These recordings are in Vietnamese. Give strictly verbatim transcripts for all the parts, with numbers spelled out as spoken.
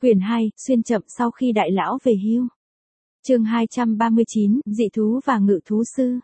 Quyển hai, xuyên chậm sau khi đại lão về hưu. Chương hai trăm ba mươi chín, dị thú và ngự thú sư.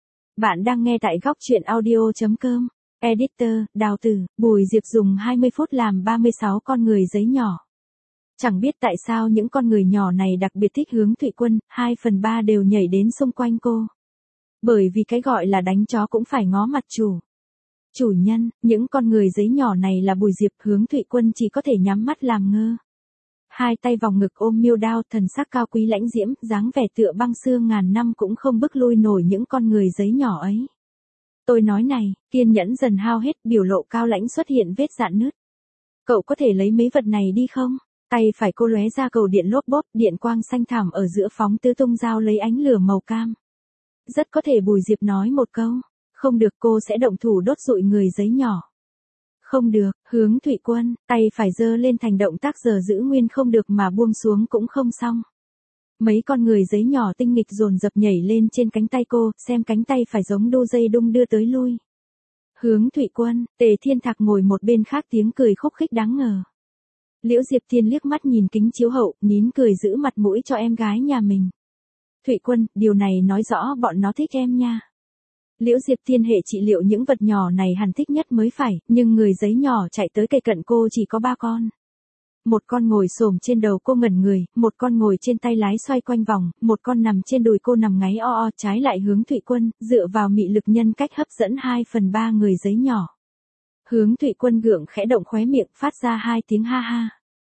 Bạn đang nghe tại góc truyện audio chấm com. Editor, Đào Tử, Bùi Diệp dùng hai mươi phút làm ba mươi sáu con người giấy nhỏ. Chẳng biết tại sao những con người nhỏ này đặc biệt thích Hướng Thụy Quân, hai phần ba đều nhảy đến xung quanh cô. Bởi vì cái gọi là đánh chó cũng phải ngó mặt chủ. Chủ nhân, những con người giấy nhỏ này là Bùi Diệp, Hướng Thụy Quân chỉ có thể nhắm mắt làm ngơ. Hai tay vòng ngực ôm miêu đao, thần sắc cao quý lãnh diễm, dáng vẻ tựa băng xương ngàn năm cũng không bức lui nổi những con người giấy nhỏ ấy. Tôi nói này, kiên nhẫn dần hao hết, biểu lộ cao lãnh xuất hiện vết rạn nứt. Cậu có thể lấy mấy vật này đi không? Tay phải cô lóe ra cầu điện lốp bốp, điện quang xanh thẳm ở giữa phóng tứ tung dao lấy ánh lửa màu cam. Rất có thể Bùi Diệp nói một câu, không được, cô sẽ động thủ đốt rụi người giấy nhỏ. Không được, Hướng Thụy Quân, tay phải giơ lên thành động tác giờ giữ nguyên không được mà buông xuống cũng không xong. Mấy con người giấy nhỏ tinh nghịch dồn dập nhảy lên trên cánh tay cô, xem cánh tay phải giống đu dây đung đưa tới lui. Hướng Thụy Quân, Tề Thiên Thạc ngồi một bên khác tiếng cười khúc khích đáng ngờ. Liễu Diệp Thiên liếc mắt nhìn kính chiếu hậu, nín cười giữ mặt mũi cho em gái nhà mình. Thụy Quân, điều này nói rõ bọn nó thích em nha. Liễu Diệp Thiên hệ trị liệu những vật nhỏ này hẳn thích nhất mới phải, nhưng người giấy nhỏ chạy tới cây cận cô chỉ có ba con. Một con ngồi xổm trên đầu cô ngẩn người, một con ngồi trên tay lái xoay quanh vòng, một con nằm trên đùi cô nằm ngáy o o, trái lại Hướng Thụy Quân, dựa vào mị lực nhân cách hấp dẫn hai phần ba người giấy nhỏ. Hướng Thụy Quân gượng khẽ động khóe miệng, phát ra hai tiếng ha ha.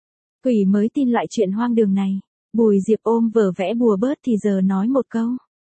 Quỷ mới tin loại chuyện hoang đường này. Bùi Diệp ôm vở vẽ bùa bớt thì giờ nói một câu.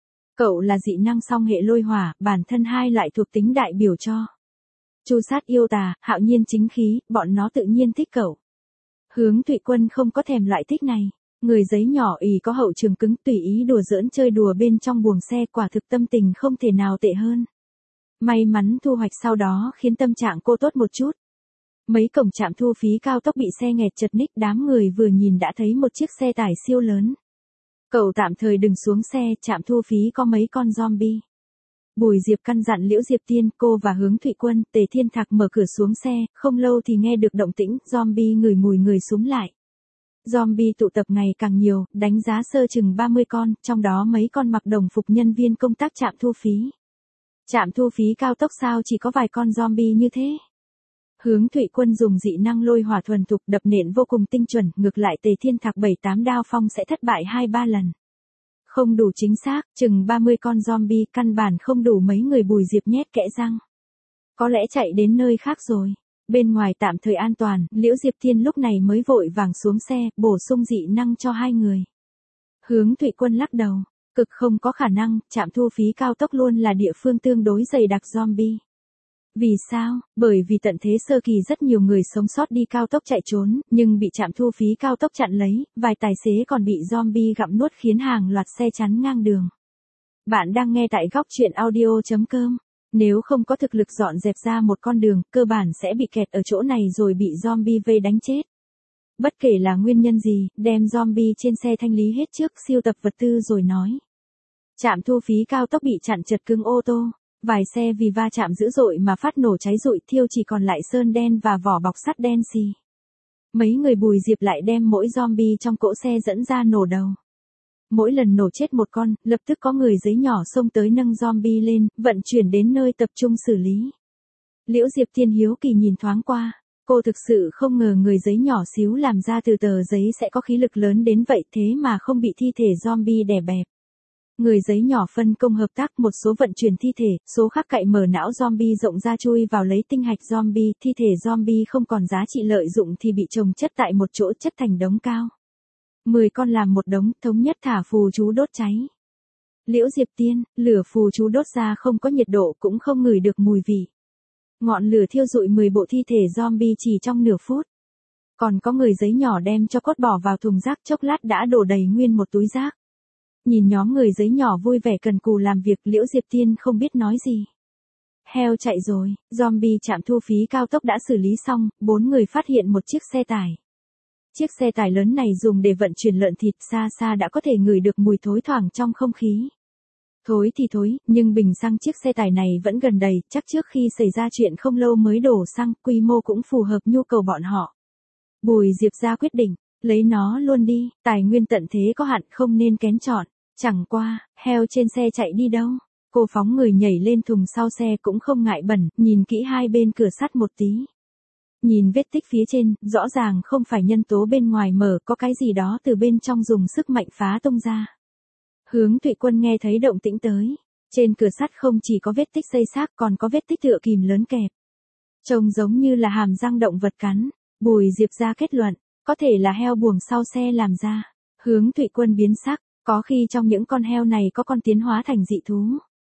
Cậu là dị năng song hệ lôi hỏa, bản thân hai loại thuộc tính đại biểu cho Chu sát yêu tà, hạo nhiên chính khí, bọn nó tự nhiên thích cậu. Hướng Thụy Quân không có thèm loại thích này. Người giấy nhỏ ỷ có hậu trường cứng, tùy ý đùa giỡn chơi đùa bên trong buồng xe, quả thực tâm tình không thể nào tệ hơn. May mắn thu hoạch sau đó khiến tâm trạng cô tốt một chút. Mấy cổng trạm thu phí cao tốc bị xe nghẹt chật ních, đám người vừa nhìn đã thấy một chiếc xe tải siêu lớn. Cậu tạm thời đừng xuống xe, trạm thu phí có mấy con zombie. Bùi Diệp căn dặn Liễu Diệp Tiên, cô và Hướng Thụy Quân, Tề Thiên Thạc mở cửa xuống xe, không lâu thì nghe được động tĩnh, zombie ngửi mùi người súng lại. Zombie tụ tập ngày càng nhiều, đánh giá sơ chừng ba mươi con, trong đó mấy con mặc đồng phục nhân viên công tác trạm thu phí. Trạm thu phí cao tốc sao chỉ có vài con zombie như thế? Hướng Thụy Quân dùng dị năng lôi hỏa thuần thục, đập nện vô cùng tinh chuẩn, ngược lại Tề Thiên Thạc bảy tám đao phong sẽ thất bại hai ba lần. Không đủ chính xác, chừng ba mươi con zombie căn bản không đủ mấy người Bùi Diệp nhét kẽ răng. Có lẽ chạy đến nơi khác rồi. Bên ngoài tạm thời an toàn, Liễu Diệp Thiên lúc này mới vội vàng xuống xe, bổ sung dị năng cho hai người. Hướng Thụy Quân lắc đầu, cực không có khả năng, trạm thu phí cao tốc luôn là địa phương tương đối dày đặc zombie. Vì sao? Bởi vì tận thế sơ kỳ rất nhiều người sống sót đi cao tốc chạy trốn, nhưng bị trạm thu phí cao tốc chặn lấy, vài tài xế còn bị zombie gặm nuốt khiến hàng loạt xe chắn ngang đường. Bạn đang nghe tại góc truyện audio chấm com. Nếu không có thực lực dọn dẹp ra một con đường, cơ bản sẽ bị kẹt ở chỗ này rồi bị zombie vây đánh chết. Bất kể là nguyên nhân gì, đem zombie trên xe thanh lý hết trước, siêu tập vật tư rồi nói. Trạm thu phí cao tốc bị chặn chật cứng ô tô. Vài xe vì va chạm dữ dội mà phát nổ cháy rụi, thiêu chỉ còn lại sơn đen và vỏ bọc sắt đen xì. Mấy người Bùi Diệp lại đem mỗi zombie trong cỗ xe dẫn ra nổ đầu. Mỗi lần nổ chết một con, lập tức có người giấy nhỏ xông tới nâng zombie lên, vận chuyển đến nơi tập trung xử lý. Liễu Diệp Thiên hiếu kỳ nhìn thoáng qua, cô thực sự không ngờ người giấy nhỏ xíu làm ra từ tờ giấy sẽ có khí lực lớn đến vậy, thế mà không bị thi thể zombie đè bẹp. Người giấy nhỏ phân công hợp tác, một số vận chuyển thi thể, số khác cậy mở não zombie rộng ra chui vào lấy tinh hạch zombie, thi thể zombie không còn giá trị lợi dụng thì bị chồng chất tại một chỗ, chất thành đống cao. Mười con làm một đống, thống nhất thả phù chú đốt cháy. Liễu Diệp Tiên, lửa phù chú đốt ra không có nhiệt độ cũng không ngửi được mùi vị. Ngọn lửa thiêu rụi mười bộ thi thể zombie chỉ trong nửa phút. Còn có người giấy nhỏ đem cho cốt bỏ vào thùng rác, chốc lát đã đổ đầy nguyên một túi rác. Nhìn nhóm người giấy nhỏ vui vẻ cần cù làm việc, Liễu Diệp Tiên không biết nói gì. Heo chạy rồi, zombie trạm thu phí cao tốc đã xử lý xong, bốn người phát hiện một chiếc xe tải. Chiếc xe tải lớn này dùng để vận chuyển lợn thịt, xa xa đã có thể ngửi được mùi thối thoảng trong không khí. Thối thì thối, nhưng bình xăng chiếc xe tải này vẫn gần đầy, chắc trước khi xảy ra chuyện không lâu mới đổ xăng, quy mô cũng phù hợp nhu cầu bọn họ. Bùi Diệp ra quyết định, Lấy nó luôn đi, tài nguyên tận thế có hạn không nên kén chọn. Chẳng qua, heo trên xe chạy đi đâu? Cô phóng người nhảy lên thùng sau xe cũng không ngại bẩn, nhìn kỹ hai bên cửa sắt một tí. Nhìn vết tích phía trên, rõ ràng không phải nhân tố bên ngoài mở, có cái gì đó từ bên trong dùng sức mạnh phá tung ra. Hướng Thụy Quân nghe thấy động tĩnh tới. Trên cửa sắt không chỉ có vết tích xây xác còn có vết tích tựa kìm lớn kẹp. Trông giống như là hàm răng động vật cắn. Bùi Diệp ra kết luận, có thể là heo buồng sau xe làm ra. Hướng Thụy Quân biến sắc, có khi trong những con heo này có con tiến hóa thành dị thú.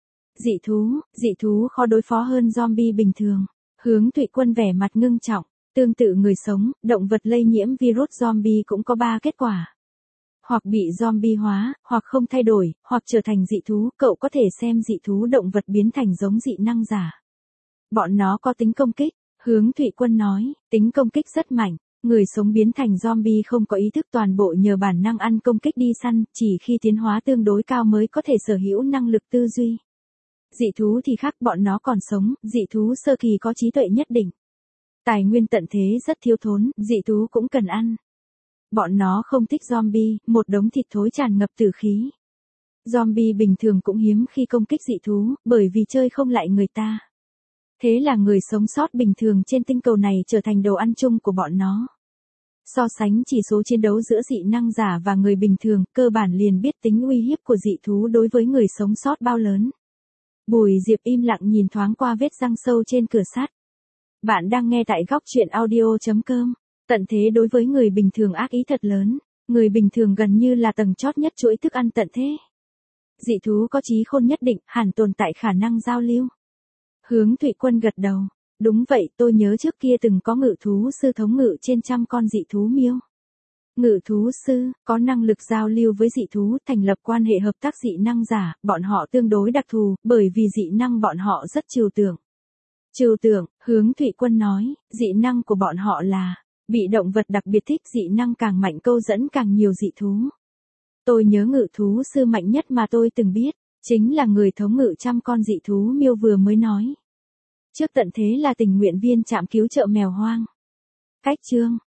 Dị thú, dị thú khó đối phó hơn zombie bình thường. Hướng Thụy Quân vẻ mặt ngưng trọng, tương tự người sống, động vật lây nhiễm virus zombie cũng có ba kết quả. Hoặc bị zombie hóa, hoặc không thay đổi, hoặc trở thành dị thú, cậu có thể xem dị thú động vật biến thành giống dị năng giả. Bọn nó có tính công kích, Hướng Thụy Quân nói, tính công kích rất mạnh, người sống biến thành zombie không có ý thức toàn bộ nhờ bản năng ăn công kích đi săn, chỉ khi tiến hóa tương đối cao mới có thể sở hữu năng lực tư duy. Dị thú thì khác, bọn nó còn sống, dị thú sơ kỳ có trí tuệ nhất định. Tài nguyên tận thế rất thiếu thốn, dị thú cũng cần ăn. Bọn nó không thích zombie, một đống thịt thối tràn ngập tử khí. Zombie bình thường cũng hiếm khi công kích dị thú, bởi vì chơi không lại người ta. Thế là người sống sót bình thường trên tinh cầu này trở thành đồ ăn chung của bọn nó. So sánh chỉ số chiến đấu giữa dị năng giả và người bình thường, cơ bản liền biết tính uy hiếp của dị thú đối với người sống sót bao lớn. Bùi Diệp im lặng nhìn thoáng qua vết răng sâu trên cửa sắt. Bạn đang nghe tại góc truyện audio chấm com. Tận thế đối với người bình thường ác ý thật lớn. Người bình thường gần như là tầng chót nhất chuỗi thức ăn tận thế. Dị thú có trí khôn nhất định, hẳn tồn tại khả năng giao lưu. Hướng Thụy Quân gật đầu. Đúng vậy, tôi nhớ trước kia từng có ngự thú sư thống ngự trên trăm con dị thú miêu. Ngự thú sư, có năng lực giao lưu với dị thú, thành lập quan hệ hợp tác dị năng giả, bọn họ tương đối đặc thù, bởi vì dị năng bọn họ rất trừu tượng. Trừu tượng, Hướng Thụy Quân nói, dị năng của bọn họ là, bị động vật đặc biệt thích, dị năng càng mạnh câu dẫn càng nhiều dị thú. Tôi nhớ ngự thú sư mạnh nhất mà tôi từng biết, chính là người thống ngự trăm con dị thú miêu vừa mới nói. Trước tận thế là tình nguyện viên trạm cứu trợ mèo hoang. Cách chương